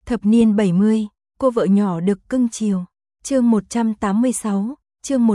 Thập niên 70, cô vợ nhỏ được cưng chiều. Chương 186, chương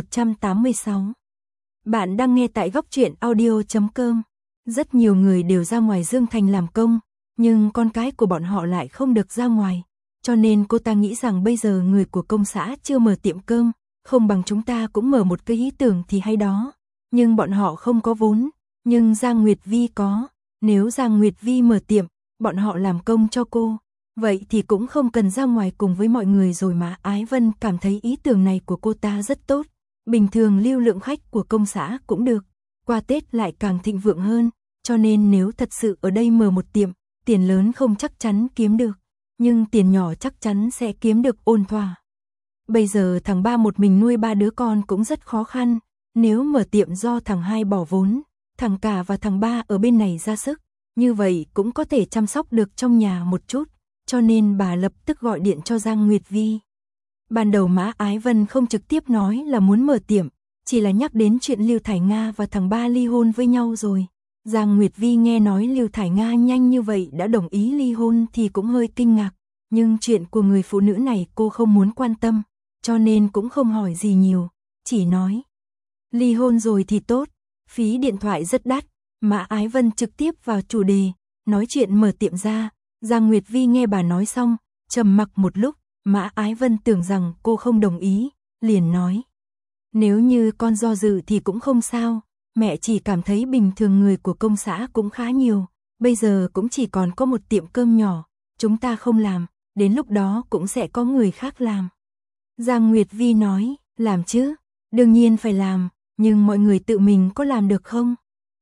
186. Bạn đang nghe tại góc truyện audio.com. Rất nhiều người đều ra ngoài Dương Thành làm công, nhưng con cái của bọn họ lại không được ra ngoài. Cho nên cô ta nghĩ rằng bây giờ người của công xã chưa mở tiệm cơm, không bằng chúng ta cũng mở một cái ý tưởng thì hay đó. Nhưng bọn họ không có vốn, nhưng Giang Nguyệt Vi có. Nếu Giang Nguyệt Vi mở tiệm, bọn họ làm công cho cô. Vậy thì cũng không cần ra ngoài cùng với mọi người rồi mà. Ái Vân cảm thấy ý tưởng này của cô ta rất tốt. Bình thường lưu lượng khách của công xã cũng được, qua Tết lại càng thịnh vượng hơn. Cho nên nếu thật sự ở đây mở một tiệm, tiền lớn không chắc chắn kiếm được, nhưng tiền nhỏ chắc chắn sẽ kiếm được ổn thỏa. Bây giờ thằng ba một mình nuôi 3 đứa con cũng rất khó khăn. Nếu mở tiệm do thằng hai bỏ vốn, thằng cả và thằng ba ở bên này ra sức, như vậy cũng có thể chăm sóc được trong nhà một chút. Cho nên bà lập tức gọi điện cho Giang Nguyệt Vi. Ban đầu Mã Ái Vân không trực tiếp nói là muốn mở tiệm, chỉ là nhắc đến chuyện Lưu Thải Nga và thằng ba ly hôn với nhau rồi. Giang Nguyệt Vi nghe nói Lưu Thải Nga nhanh như vậy đã đồng ý ly hôn thì cũng hơi kinh ngạc. Nhưng chuyện của người phụ nữ này cô không muốn quan tâm, cho nên cũng không hỏi gì nhiều, chỉ nói ly hôn rồi thì tốt, phí điện thoại rất đắt. Mã Ái Vân trực tiếp vào chủ đề, nói chuyện mở tiệm ra. Giang Nguyệt Vi nghe bà nói xong, trầm mặc một lúc. Mã Ái Vân tưởng rằng cô không đồng ý, liền nói: nếu như con do dự thì cũng không sao, mẹ chỉ cảm thấy bình thường người của công xã cũng khá nhiều, bây giờ cũng chỉ còn có một tiệm cơm nhỏ, chúng ta không làm, đến lúc đó cũng sẽ có người khác làm. Giang Nguyệt Vi nói: làm chứ, đương nhiên phải làm, nhưng mọi người tự mình có làm được không?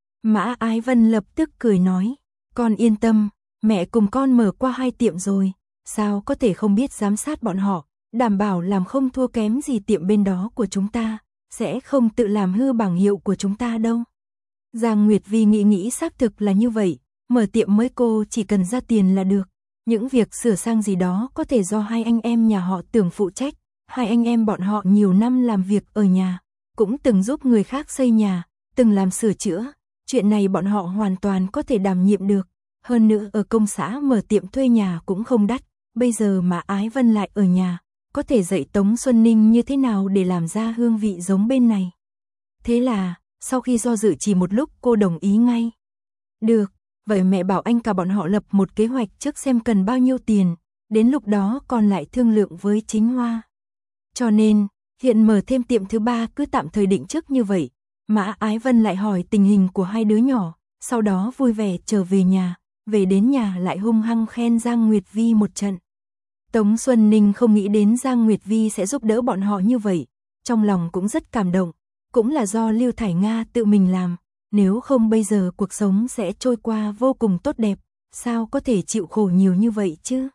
Mã Ái Vân lập tức cười nói: con yên tâm, mẹ cùng con mở qua 2 tiệm rồi, sao có thể không biết giám sát bọn họ, đảm bảo làm không thua kém gì tiệm bên đó của chúng ta, sẽ không tự làm hư bảng hiệu của chúng ta đâu. Giang Nguyệt Vi nghĩ xác thực là như vậy, mở tiệm mới cô chỉ cần ra tiền là được, những việc sửa sang gì đó có thể do hai anh em nhà họ Tưởng phụ trách. Hai anh em bọn họ nhiều năm làm việc ở nhà, cũng từng giúp người khác xây nhà, từng làm sửa chữa, chuyện này bọn họ hoàn toàn có thể đảm nhiệm được. Hơn nữa ở công xã mở tiệm thuê nhà cũng không đắt, bây giờ mà Ái Vân lại ở nhà, có thể dạy Tống Xuân Ninh như thế nào để làm ra hương vị giống bên này. Thế là, sau khi do dự chỉ một lúc cô đồng ý ngay. Được, vậy mẹ bảo anh cả bọn họ lập một kế hoạch trước xem cần bao nhiêu tiền, đến lúc đó còn lại thương lượng với Chính Hoa. Cho nên, hiện mở thêm tiệm thứ 3 cứ tạm thời định trước như vậy. Mã Ái Vân lại hỏi tình hình của hai đứa nhỏ, sau đó vui vẻ trở về nhà, về đến nhà lại hung hăng khen Giang Nguyệt Vi một trận. Tống Xuân Ninh không nghĩ đến Giang Nguyệt Vi sẽ giúp đỡ bọn họ như vậy, trong lòng cũng rất cảm động, cũng là do Lưu Thải Nga tự mình làm, nếu không bây giờ cuộc sống sẽ trôi qua vô cùng tốt đẹp, sao có thể chịu khổ nhiều như vậy chứ.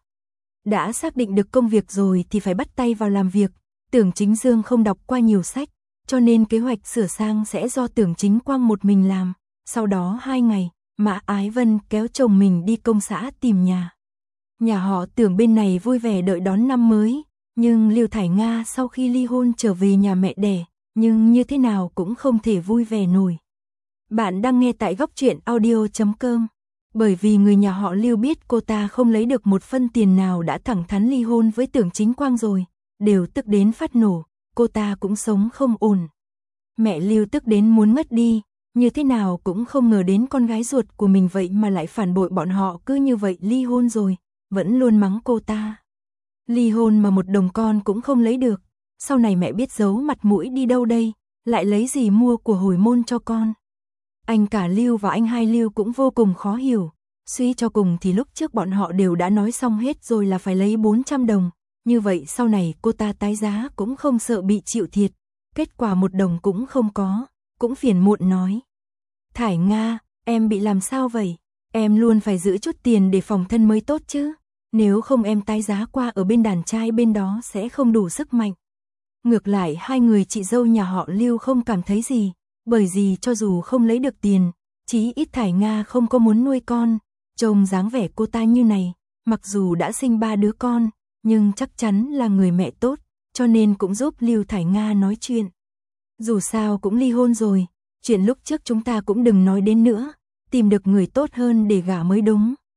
Đã xác định được công việc rồi thì phải bắt tay vào làm việc. Tưởng Chính Dương không đọc qua nhiều sách, cho nên kế hoạch sửa sang sẽ do Tưởng Chính Quang một mình làm. Sau đó 2 ngày, Mã Ái Vân kéo chồng mình đi công xã tìm nhà. Nhà họ Tưởng bên này vui vẻ đợi đón năm mới, nhưng Lưu Thải Nga sau khi ly hôn trở về nhà mẹ đẻ, nhưng như thế nào cũng không thể vui vẻ nổi. Bạn đang nghe tại góc truyện audio.com. Bởi vì người nhà họ Lưu biết cô ta không lấy được một phân tiền nào đã thẳng thắn ly hôn với Tưởng Chính Quang rồi, đều tức đến phát nổ, cô ta cũng sống không ổn. Mẹ Lưu tức đến muốn ngất đi, như thế nào cũng không ngờ đến con gái ruột của mình vậy mà lại phản bội bọn họ, cứ như vậy ly hôn rồi, vẫn luôn mắng cô ta. Ly hôn mà một đồng con cũng không lấy được, sau này mẹ biết giấu mặt mũi đi đâu đây, lại lấy gì mua của hồi môn cho con. Anh cả Lưu và anh hai Lưu cũng vô cùng khó hiểu, suy cho cùng thì lúc trước bọn họ đều đã nói xong hết rồi là phải lấy 400 đồng. Như vậy sau này cô ta tái giá cũng không sợ bị chịu thiệt, kết quả 1 đồng cũng không có, cũng phiền muộn nói: Thải Nga, em bị làm sao vậy? Em luôn phải giữ chút tiền để phòng thân mới tốt chứ, nếu không em tái giá qua ở bên đàn trai bên đó sẽ không đủ sức mạnh. Ngược lại hai người chị dâu nhà họ Lưu không cảm thấy gì, bởi vì cho dù không lấy được tiền, chí ít Thải Nga không có muốn nuôi con, trông dáng vẻ cô ta như này, mặc dù đã sinh 3 đứa con, nhưng chắc chắn là người mẹ tốt, cho nên cũng giúp Lưu Thải Nga nói chuyện. Dù sao cũng ly hôn rồi, chuyện lúc trước chúng ta cũng đừng nói đến nữa, tìm được người tốt hơn để gả mới đúng.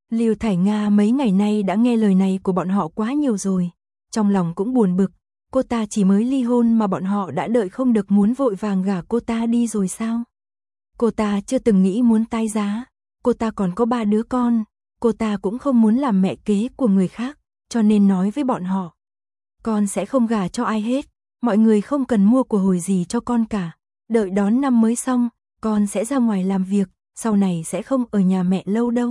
Lưu Thải Nga mấy ngày nay đã nghe lời này của bọn họ quá nhiều rồi, trong lòng cũng buồn bực, cô ta chỉ mới ly hôn mà bọn họ đã đợi không được muốn vội vàng gả cô ta đi rồi sao? Cô ta chưa từng nghĩ muốn tái giá, cô ta còn có 3 đứa con, cô ta cũng không muốn làm mẹ kế của người khác, cho nên nói với bọn họ. Con sẽ không gả cho ai hết, mọi người không cần mua của hồi gì cho con cả, đợi đón năm mới xong, con sẽ ra ngoài làm việc, sau này sẽ không ở nhà mẹ lâu đâu.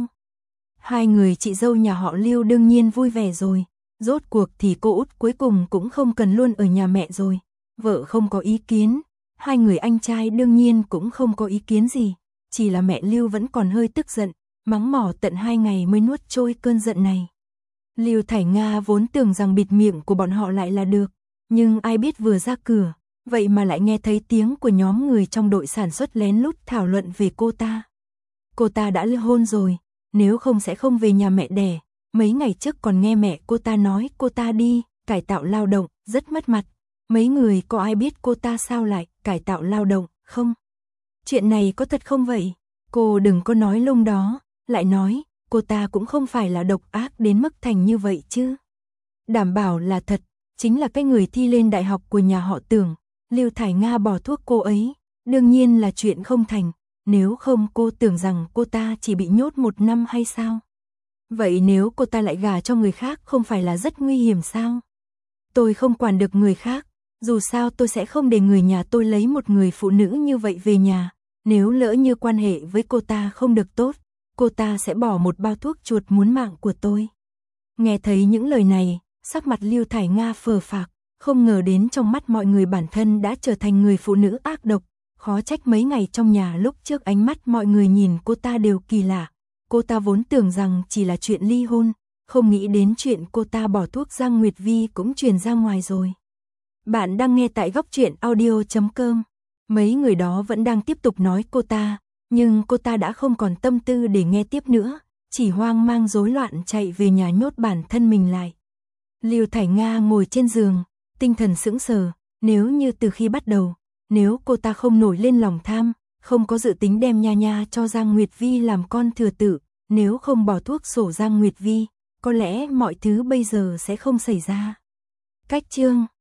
Hai người chị dâu nhà họ Lưu đương nhiên vui vẻ rồi, rốt cuộc thì cô út cuối cùng cũng không cần luôn ở nhà mẹ rồi, vợ không có ý kiến, hai người anh trai đương nhiên cũng không có ý kiến gì, chỉ là mẹ Lưu vẫn còn hơi tức giận, mắng mỏ tận 2 ngày mới nuốt trôi cơn giận này. Lưu Thải Nga vốn tưởng rằng bịt miệng của bọn họ lại là được, nhưng ai biết vừa ra cửa, vậy mà lại nghe thấy tiếng của nhóm người trong đội sản xuất lén lút thảo luận về cô ta. Cô ta đã ly hôn rồi, nếu không sẽ không về nhà mẹ đẻ, mấy ngày trước còn nghe mẹ cô ta nói cô ta đi, cải tạo lao động, rất mất mặt. Mấy người có ai biết cô ta sao lại cải tạo lao động, không? Chuyện này có thật không vậy? Cô đừng có nói lung đó, lại nói, cô ta cũng không phải là độc ác đến mức thành như vậy chứ. Đảm bảo là thật, chính là cái người thi lên đại học của nhà họ Tưởng, Lưu Thải Nga bỏ thuốc cô ấy, đương nhiên là chuyện không thành, nếu không cô tưởng rằng cô ta chỉ bị nhốt 1 năm hay sao? Vậy nếu cô ta lại gả cho người khác không phải là rất nguy hiểm sao? Tôi không quản được người khác, dù sao tôi sẽ không để người nhà tôi lấy một người phụ nữ như vậy về nhà, nếu lỡ như quan hệ với cô ta không được tốt, cô ta sẽ bỏ một bao thuốc chuột muốn mạng của tôi. Nghe thấy những lời này, sắc mặt Lưu Thải Nga phờ phạc, không ngờ đến trong mắt mọi người bản thân đã trở thành người phụ nữ ác độc, khó trách mấy ngày trong nhà lúc trước ánh mắt mọi người nhìn cô ta đều kỳ lạ. Cô ta vốn tưởng rằng chỉ là chuyện ly hôn, không nghĩ đến chuyện cô ta bỏ thuốc Giang Nguyệt Vi cũng truyền ra ngoài rồi. Bạn đang nghe tại goctruyện.audio.com. Mấy người đó vẫn đang tiếp tục nói cô ta, nhưng cô ta đã không còn tâm tư để nghe tiếp nữa, chỉ hoang mang rối loạn chạy về nhà nhốt bản thân mình lại. Lưu Thải Nga ngồi trên giường, tinh thần sững sờ, nếu như từ khi bắt đầu, nếu cô ta không nổi lên lòng tham, không có dự tính đem Nha Nha cho Giang Nguyệt Vi làm con thừa tự, nếu không bỏ thuốc sổ Giang Nguyệt Vi, có lẽ mọi thứ bây giờ sẽ không xảy ra. Cách chương